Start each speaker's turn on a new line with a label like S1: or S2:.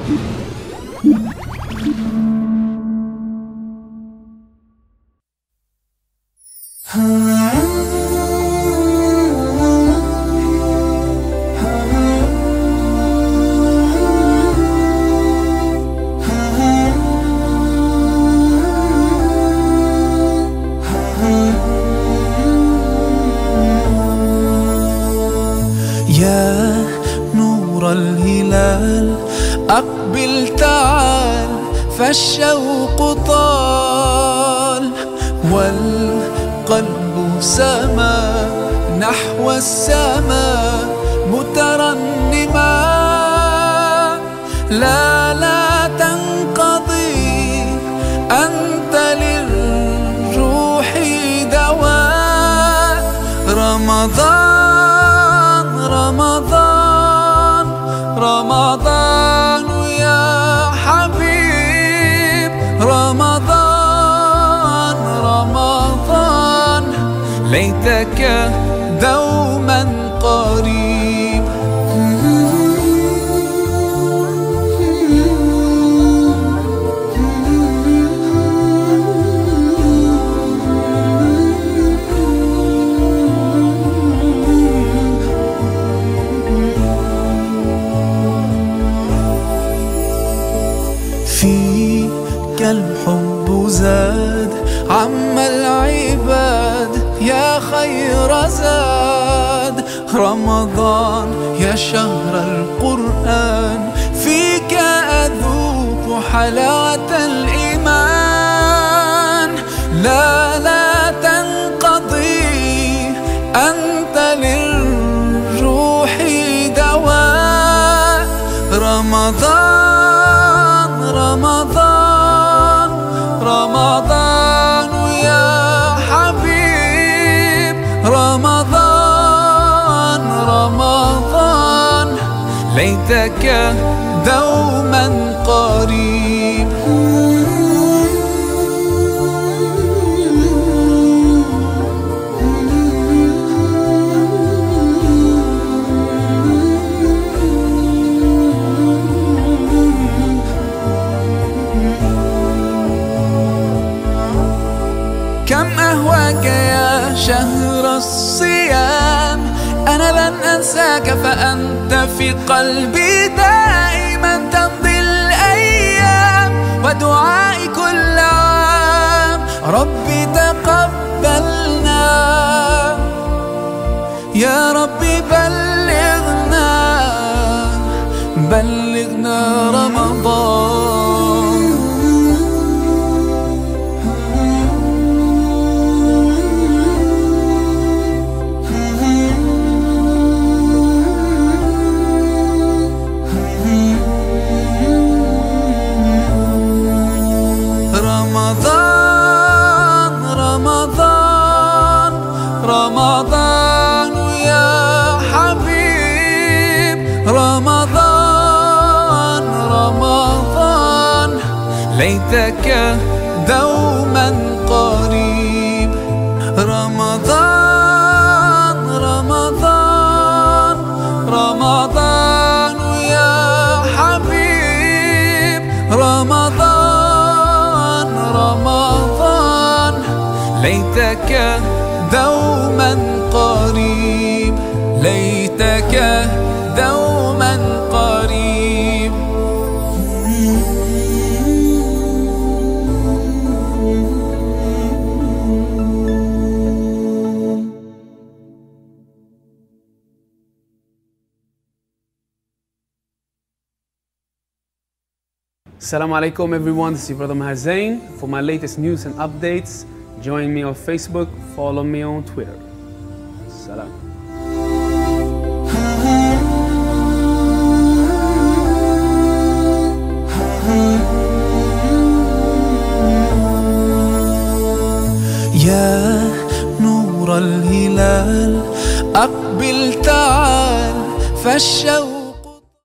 S1: يا نور الهلال أقبل تعال، فالشوق طال والقلب سما نحو السماء مترنما. لا تنقضي، أنت للروح دواء. رمضان رمضان رمضان يا حبيب، رمضان رمضان ليتك دوما قريب. فيك الحب زاد عم العباد، يا خير زاد. رمضان يا شهر القرآن، فيك أذوق حلاوة الإيمان. لا تنقضي، أنت للروح دواء. رمضان رمضان رمضان يا حبيب، رمضان رمضان ليتك دوما قريب. كم أهواك يا شهر الصيام، أنا لن أنساك فأنت في قلبي دائما. تمضي الأيام ودعائي كل عام، ربي تقبلنا يا ربي. بلغنا رمضان. رمضان رمضان رمضان يا حبيب، رمضان رمضان ليتك دوما قريب. رمضان رمضان رمضان يا حبيب، رمضان رمضان ليتك دوما قريب، ليتك دوما قريب.
S2: Assalamu alaikum everyone, this is your brother Maher Zain. For my latest news and updates, join me on Facebook, follow me on Twitter. Salam.
S1: يا نور الهلال أقبل تعال، فالشوق